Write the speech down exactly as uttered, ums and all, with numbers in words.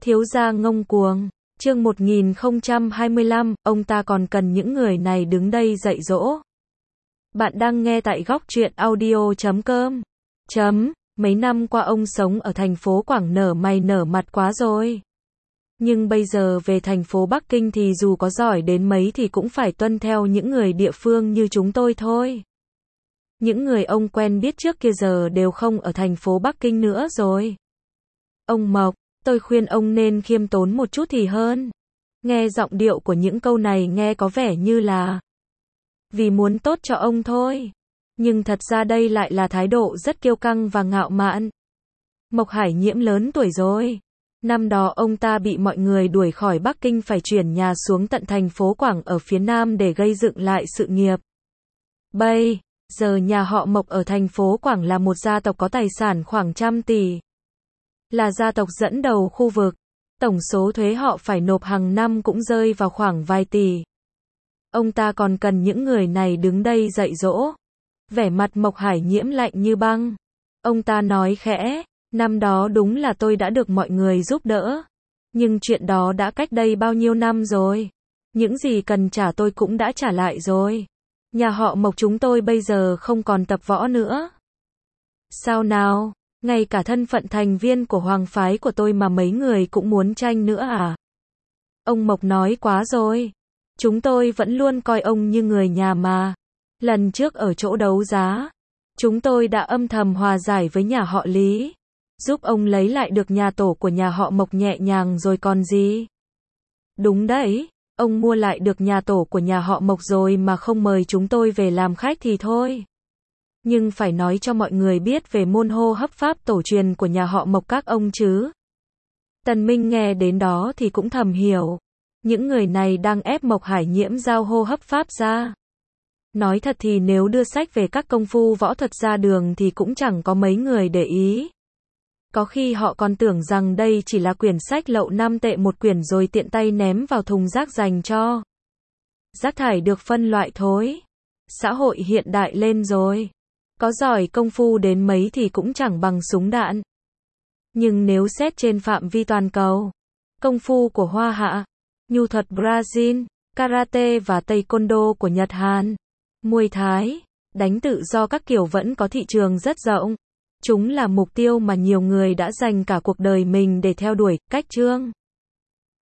Thiếu gia ngông cuồng. Chương một nghìn không trăm hai mươi lăm, ông ta còn cần những người này đứng đây dạy dỗ. Bạn đang nghe tại góc truyện audio chấm com. Chấm, mấy năm qua ông sống ở thành phố Quảng nở mày nở mặt quá rồi. Nhưng bây giờ về thành phố Bắc Kinh thì dù có giỏi đến mấy thì cũng phải tuân theo những người địa phương như chúng tôi thôi. Những người ông quen biết trước kia giờ đều không ở thành phố Bắc Kinh nữa rồi. Ông Mộc, tôi khuyên ông nên khiêm tốn một chút thì hơn. Nghe giọng điệu của những câu này nghe có vẻ như là vì muốn tốt cho ông thôi. Nhưng thật ra đây lại là thái độ rất kiêu căng và ngạo mạn. Mộc Hải Nhiễm lớn tuổi rồi. Năm đó ông ta bị mọi người đuổi khỏi Bắc Kinh phải chuyển nhà xuống tận thành phố Quảng ở phía Nam để gây dựng lại sự nghiệp. Bây giờ nhà họ Mộc ở thành phố Quảng là một gia tộc có tài sản khoảng trăm tỷ. Là gia tộc dẫn đầu khu vực. Tổng số thuế họ phải nộp hàng năm cũng rơi vào khoảng vài tỷ. Ông ta còn cần những người này đứng đây dạy dỗ. Vẻ mặt Mộc Hải Nhiễm lạnh như băng. Ông ta nói khẽ, năm đó đúng là tôi đã được mọi người giúp đỡ. Nhưng chuyện đó đã cách đây bao nhiêu năm rồi. Những gì cần trả tôi cũng đã trả lại rồi. Nhà họ Mộc chúng tôi bây giờ không còn tập võ nữa. Sao nào? Ngay cả thân phận thành viên của hoàng phái của tôi mà mấy người cũng muốn tranh nữa à? Ông Mộc nói quá rồi. Chúng tôi vẫn luôn coi ông như người nhà mà. Lần trước ở chỗ đấu giá, chúng tôi đã âm thầm hòa giải với nhà họ Lý. Giúp ông lấy lại được nhà tổ của nhà họ Mộc nhẹ nhàng rồi còn gì. Đúng đấy, ông mua lại được nhà tổ của nhà họ Mộc rồi mà không mời chúng tôi về làm khách thì thôi. Nhưng phải nói cho mọi người biết về môn hô hấp pháp tổ truyền của nhà họ Mộc các ông chứ. Tần Minh nghe đến đó thì cũng thầm hiểu. Những người này đang ép Mộc Hải Nhiễm giao hô hấp pháp ra. Nói thật thì nếu đưa sách về các công phu võ thuật ra đường thì cũng chẳng có mấy người để ý. Có khi họ còn tưởng rằng đây chỉ là quyển sách lậu năm tệ một quyển rồi tiện tay ném vào thùng rác dành cho rác thải được phân loại thôi. Xã hội hiện đại lên rồi. Có giỏi công phu đến mấy thì cũng chẳng bằng súng đạn. Nhưng nếu xét trên phạm vi toàn cầu, công phu của Hoa Hạ, nhu thuật Brazil, karate và taekwondo của Nhật Hàn, Muay Thái, đánh tự do các kiểu vẫn có thị trường rất rộng. Chúng là mục tiêu mà nhiều người đã dành cả cuộc đời mình để theo đuổi. Cách chương